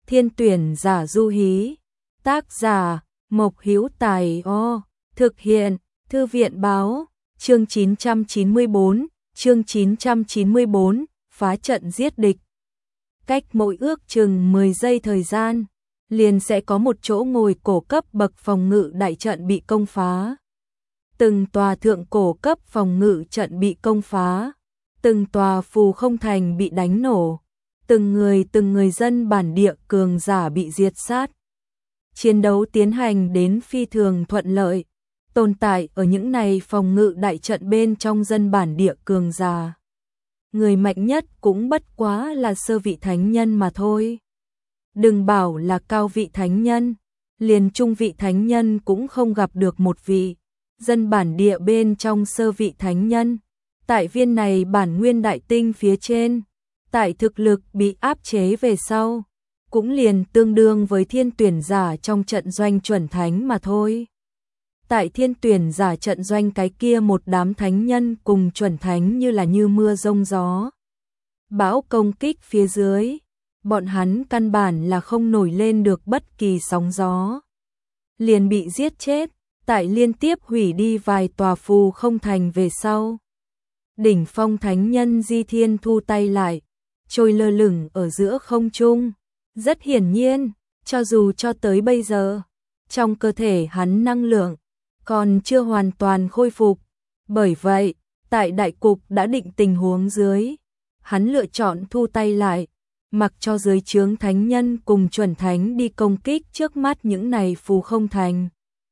Thiên tuyển giả du hí. Tác giả Mộc Hữu Tài. Thực hiện Thư viện báo. Chương 994, phá trận giết địch. Cách mỗi ước chừng 10 giây thời gian, liền sẽ có một chỗ ngồi cổ cấp bậc phòng ngự đại trận bị công phá. Từng tòa thượng cổ cấp phòng ngự trận bị công phá, từng tòa phù không thành bị đánh nổ, từng người dân bản địa cường giả bị diệt sát. Chiến đấu tiến hành đến phi thường thuận lợi, tồn tại ở những này phòng ngự đại trận bên trong dân bản địa cường giả. Người mạnh nhất cũng bất quá là sơ vị thánh nhân mà thôi. Đừng bảo là cao vị thánh nhân, liền trung vị thánh nhân cũng không gặp được một vị. Dân bản địa bên trong sơ vị thánh nhân, tại viên này bản nguyên đại tinh phía trên, tại thực lực bị áp chế về sau, cũng liền tương đương với thiên tuyển giả trong trận doanh chuẩn thánh mà thôi. Tại thiên tuyển giả trận doanh cái kia một đám thánh nhân cùng chuẩn thánh như là như mưa rông gió. Bão công kích phía dưới, bọn hắn căn bản là không nổi lên được bất kỳ sóng gió. Liền bị giết chết, tại liên tiếp hủy đi vài tòa phù không thành về sau. Đỉnh phong thánh nhân Di Thiên thu tay lại, trôi lơ lửng ở giữa không trung. Rất hiển nhiên, cho dù cho tới bây giờ, trong cơ thể hắn năng lượng còn chưa hoàn toàn khôi phục. Bởi vậy, tại đại cục đã định tình huống dưới, hắn lựa chọn thu tay lại, mặc cho dưới trướng thánh nhân cùng chuẩn thánh đi công kích trước mắt những này phù không thành.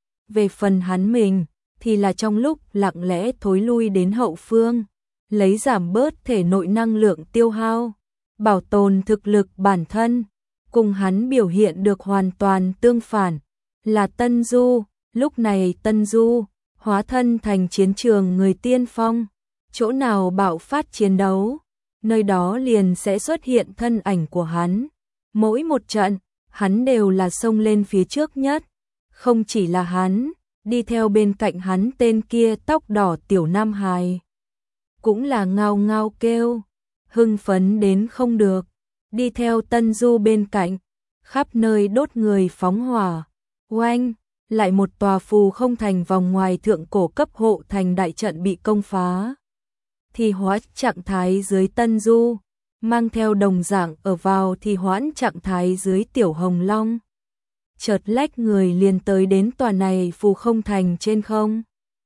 Về phần hắn mình, thì là trong lúc lặng lẽ thối lui đến hậu phương, lấy giảm bớt thể nội năng lượng tiêu hao, bảo tồn thực lực bản thân. Cùng hắn biểu hiện được hoàn toàn tương phản, là Tân Du. Lúc này Tân Du hóa thân thành chiến trường người tiên phong, chỗ nào bạo phát chiến đấu, nơi đó liền sẽ xuất hiện thân ảnh của hắn. Mỗi một trận, hắn đều là xông lên phía trước nhất. Không chỉ là hắn, đi theo bên cạnh hắn tên kia tóc đỏ tiểu nam hài, cũng là ngao ngao kêu, hưng phấn đến không được. Đi theo Tân Du bên cạnh, khắp nơi đốt người phóng hỏa. Oanh, lại một tòa phù không thành vòng ngoài thượng cổ cấp hộ thành đại trận bị công phá. Thì hóa trạng thái dưới Tân Du, mang theo đồng dạng ở vào thì hoãn trạng thái dưới Tiểu Hồng Long. Chợt lách người liền tới đến tòa này phù không thành trên không.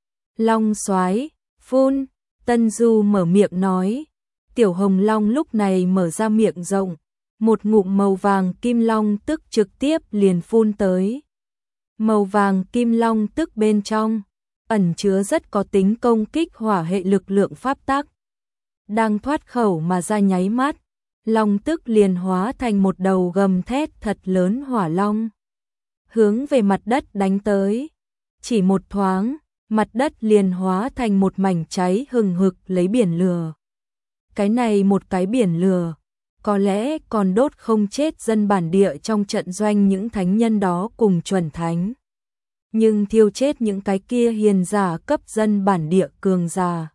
Long soái, phun, Tân Du mở miệng nói. Tiểu Hồng Long lúc này mở ra miệng rộng, một ngụm màu vàng kim long tức trực tiếp liền phun tới. Màu vàng kim long tức bên trong ẩn chứa rất có tính công kích hỏa hệ lực lượng pháp tắc. Đang thoát khẩu mà ra nháy mắt, long tức liền hóa thành một đầu gầm thét thật lớn hỏa long, hướng về mặt đất đánh tới. Chỉ một thoáng, mặt đất liền hóa thành một mảnh cháy hừng hực lấy biển lửa. Cái này một cái biển lửa, có lẽ còn đốt không chết dân bản địa trong trận doanh những thánh nhân đó cùng chuẩn thánh. Nhưng thiêu chết những cái kia hiền giả cấp dân bản địa cường giả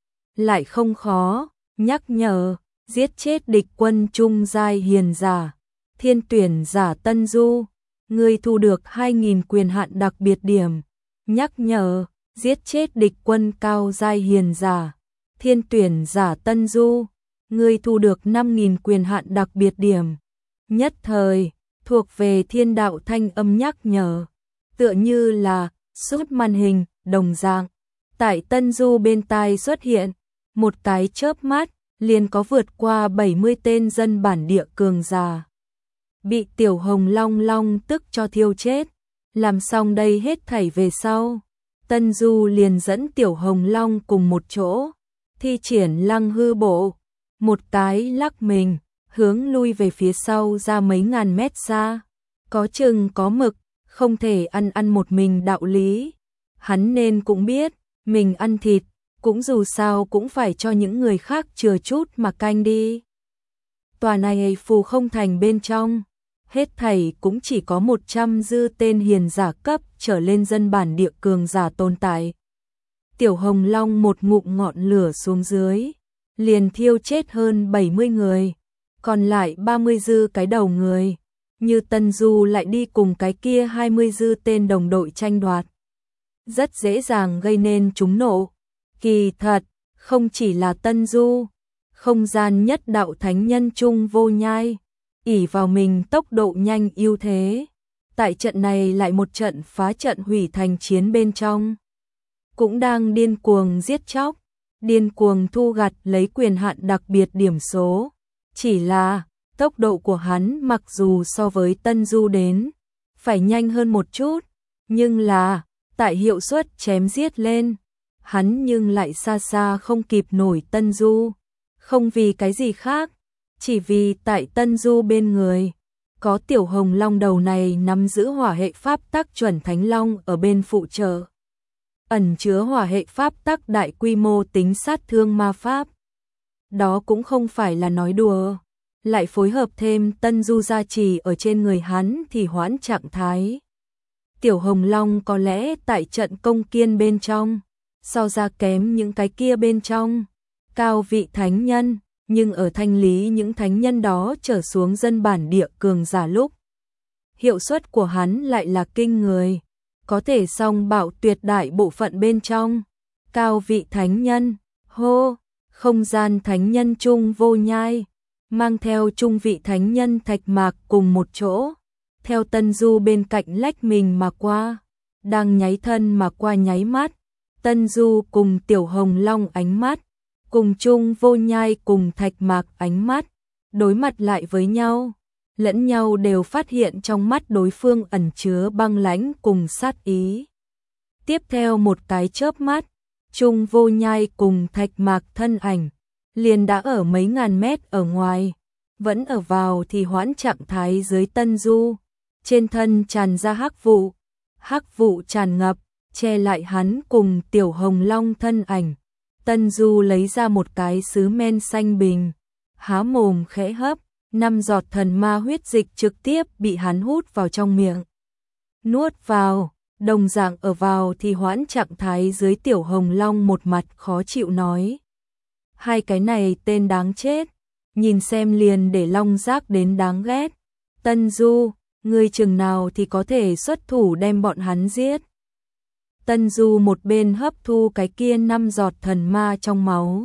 lại không khó. Nhắc nhở, giết chết địch quân trung giai hiền giả. Thiên tuyển giả Tân Du, ngươi thu được 2000 quyền hạn đặc biệt điểm. Nhắc nhở, giết chết địch quân cao giai hiền giả. Thiên tuyển giả Tân Du, ngươi thu được 5000 quyền hạn đặc biệt điểm. Nhất thời, thuộc về thiên đạo thanh âm nhắc nhở, tựa như là suốt màn hình đồng dạng, tại Tân Du bên tai xuất hiện. Một cái chớp mắt, liền có vượt qua 70 tên dân bản địa cường giả bị Tiểu Hồng Long tức cho thiêu chết. Làm xong đây hết thảy về sau, Tân Du liền dẫn Tiểu Hồng Long cùng một chỗ, thi triển Lăng Hư Bộ, một cái lắc mình, hướng lui về phía sau ra mấy ngàn mét xa. Có chừng có mực, không thể ăn một mình đạo lý. Hắn nên cũng biết, mình ăn thịt, cũng dù sao cũng phải cho những người khác chừa chút mà canh đi. Tòa này phù không thành bên trong, hết thảy cũng chỉ có 100 dư tên hiền giả cấp trở lên dân bản địa cường giả tồn tại. Tiểu Hồng Long một ngụm ngọn lửa xuống dưới, liền thiêu chết hơn 70 người, còn lại 30 dư cái đầu người, như Tân Du lại đi cùng cái kia 20 dư tên đồng đội tranh đoạt. Rất dễ dàng gây nên chúng nộ. Kỳ thật, không chỉ là Tân Du, không gian nhất đạo thánh nhân Chung Vô Nhai, ỷ vào mình tốc độ nhanh ưu thế. Tại trận này lại một trận phá trận hủy thành chiến bên trong. Cũng đang điên cuồng giết chóc, điên cuồng thu gặt lấy quyền hạn đặc biệt điểm số. Chỉ là, tốc độ của hắn mặc dù so với Tân Du đến, phải nhanh hơn một chút, nhưng là, tại hiệu suất chém giết lên, hắn nhưng lại xa xa không kịp nổi Tân Du. Không vì cái gì khác, chỉ vì tại Tân Du bên người, có Tiểu Hồng Long đầu này nắm giữ hỏa hệ pháp tắc chuẩn Thánh Long ở bên phụ trợ. Ẩn chứa hỏa hệ pháp tắc đại quy mô tính sát thương ma pháp. Đó cũng không phải là nói đùa, lại phối hợp thêm Tân Du gia trì ở trên người hắn thì hoãn trạng thái. Tiểu Hồng Long có lẽ tại trận công kiên bên trong, so ra kém những cái kia bên trong, cao vị thánh nhân, nhưng ở thanh lý những thánh nhân đó trở xuống dân bản địa cường giả lúc. Hiệu suất của hắn lại là kinh người, có thể song bạo tuyệt đại bộ phận bên trong. Cao vị thánh nhân, hô, không gian thánh nhân Chung Vô Nhai, mang theo trung vị thánh nhân Thạch Mạc cùng một chỗ, theo Tân Du bên cạnh lách mình mà qua, đang nháy thân mà qua nháy mắt, Tân Du cùng Tiểu Hồng Long ánh mắt, cùng Chung Vô Nhai cùng Thạch Mạc ánh mắt, đối mặt lại với nhau, lẫn nhau đều phát hiện trong mắt đối phương ẩn chứa băng lãnh cùng sát ý. Tiếp theo một cái chớp mắt, Chung Vô Nhai cùng Thạch Mạc thân ảnh, liền đã ở mấy ngàn mét ở ngoài, vẫn ở vào thì hoãn trạng thái dưới Tân Du, trên thân tràn ra hắc vụ tràn ngập, che lại hắn cùng Tiểu Hồng Long thân ảnh. Tân Du lấy ra một cái sứ men xanh bình, há mồm khẽ hấp, 5 giọt thần ma huyết dịch trực tiếp bị hắn hút vào trong miệng. Nuốt vào, đồng dạng ở vào thì hoãn trạng thái dưới Tiểu Hồng Long một mặt khó chịu nói. Hai cái này tên đáng chết, nhìn xem liền để long giác đến đáng ghét. Tân Du, ngươi chừng nào thì có thể xuất thủ đem bọn hắn giết. Tân Du một bên hấp thu cái kia 5 giọt thần ma trong máu,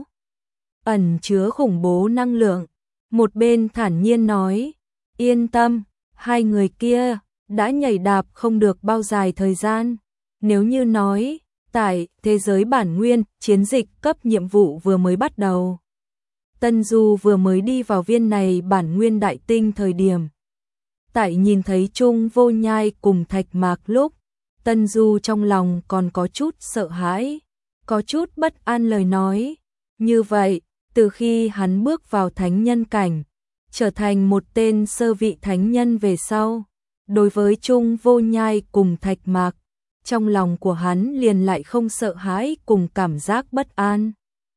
ẩn chứa khủng bố năng lượng, một bên thản nhiên nói, yên tâm, hai người kia đã nhảy đạp không được bao dài thời gian. Nếu như nói, tại thế giới bản nguyên, chiến dịch cấp nhiệm vụ vừa mới bắt đầu. Tân Du vừa mới đi vào viên này bản nguyên đại tinh thời điểm. Tại nhìn thấy Chung Vô Nhai cùng Thạch Mạc lúc, Tân Du trong lòng còn có chút sợ hãi, có chút bất an lời nói. Như vậy, từ khi hắn bước vào thánh nhân cảnh, trở thành một tên sơ vị thánh nhân về sau, đối với Chung Vô Nhai cùng Thạch Mạc, trong lòng của hắn liền lại không sợ hãi cùng cảm giác bất an.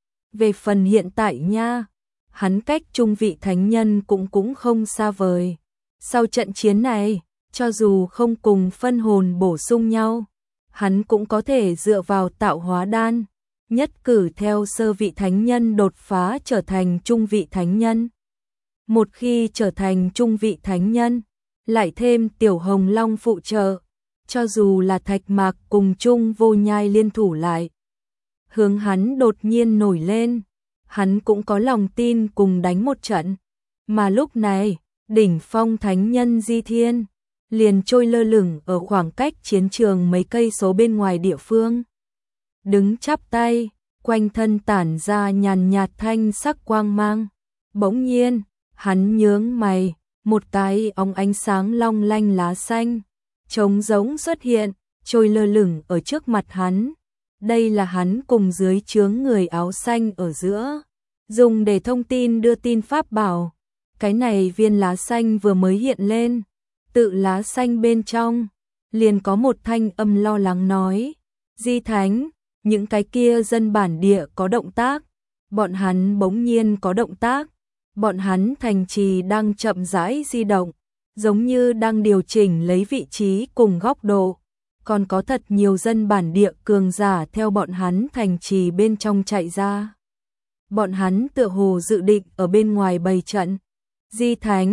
Về phần hiện tại nha, hắn cách trung vị thánh nhân cũng không xa vời. Sau trận chiến này, cho dù không cùng phân hồn bổ sung nhau, hắn cũng có thể dựa vào tạo hóa đan, nhất cử theo sơ vị thánh nhân đột phá trở thành trung vị thánh nhân. Một khi trở thành trung vị thánh nhân, lại thêm Tiểu Hồng Long phụ trợ, cho dù là Thạch Mạc cùng Chung Vô Nhai liên thủ lại, hướng hắn đột nhiên nổi lên, hắn cũng có lòng tin cùng đánh một trận. Mà lúc này, đỉnh phong thánh nhân Di Thiên liền trôi lơ lửng ở khoảng cách chiến trường mấy cây số bên ngoài địa phương. Đứng chắp tay, quanh thân tản ra nhàn nhạt thanh sắc quang mang. Bỗng nhiên, hắn nhướng mày, một cái óng ánh sáng long lanh lá xanh, trống rỗng xuất hiện, trôi lơ lửng ở trước mặt hắn. Đây là hắn cùng dưới trướng người áo xanh ở giữa, dùng để thông tin đưa tin pháp bảo. Cái này viên lá xanh vừa mới hiện lên, tự lá xanh bên trong, liền có một thanh âm lo lắng nói, Di Thánh, những cái kia dân bản địa có động tác, bọn hắn bỗng nhiên có động tác, bọn hắn thành trì đang chậm rãi di động, giống như đang điều chỉnh lấy vị trí cùng góc độ, còn có thật nhiều dân bản địa cường giả theo bọn hắn thành trì bên trong chạy ra. Bọn hắn tựa hồ dự định ở bên ngoài bày trận. Di Thánh,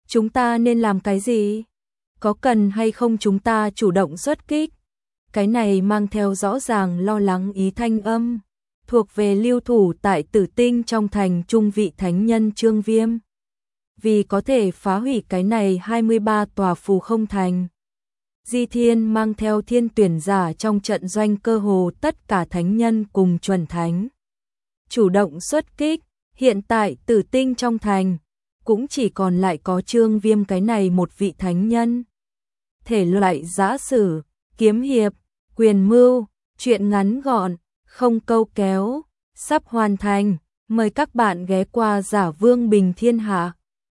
Chúng ta nên làm cái gì? Có cần hay không chúng ta chủ động xuất kích? Cái này mang theo rõ ràng lo lắng ý thanh âm, thuộc về lưu thủ tại Tử Tinh trong thành trung vị thánh nhân Trương Viêm. Vì có thể phá hủy cái này 23 tòa phù không thành. Di Thiên mang theo thiên tuyển giả trong trận doanh cơ hồ tất cả thánh nhân cùng chuẩn thánh. Chủ động xuất kích, hiện tại Tử Tinh trong thành, cũng chỉ còn lại có Trương Viêm cái này một vị thánh nhân. Thể loại giã sử, kiếm hiệp, quyền mưu, truyện ngắn gọn, không câu kéo, sắp hoàn thành. Mời các bạn ghé qua Giả Vương Bình Thiên Hạ.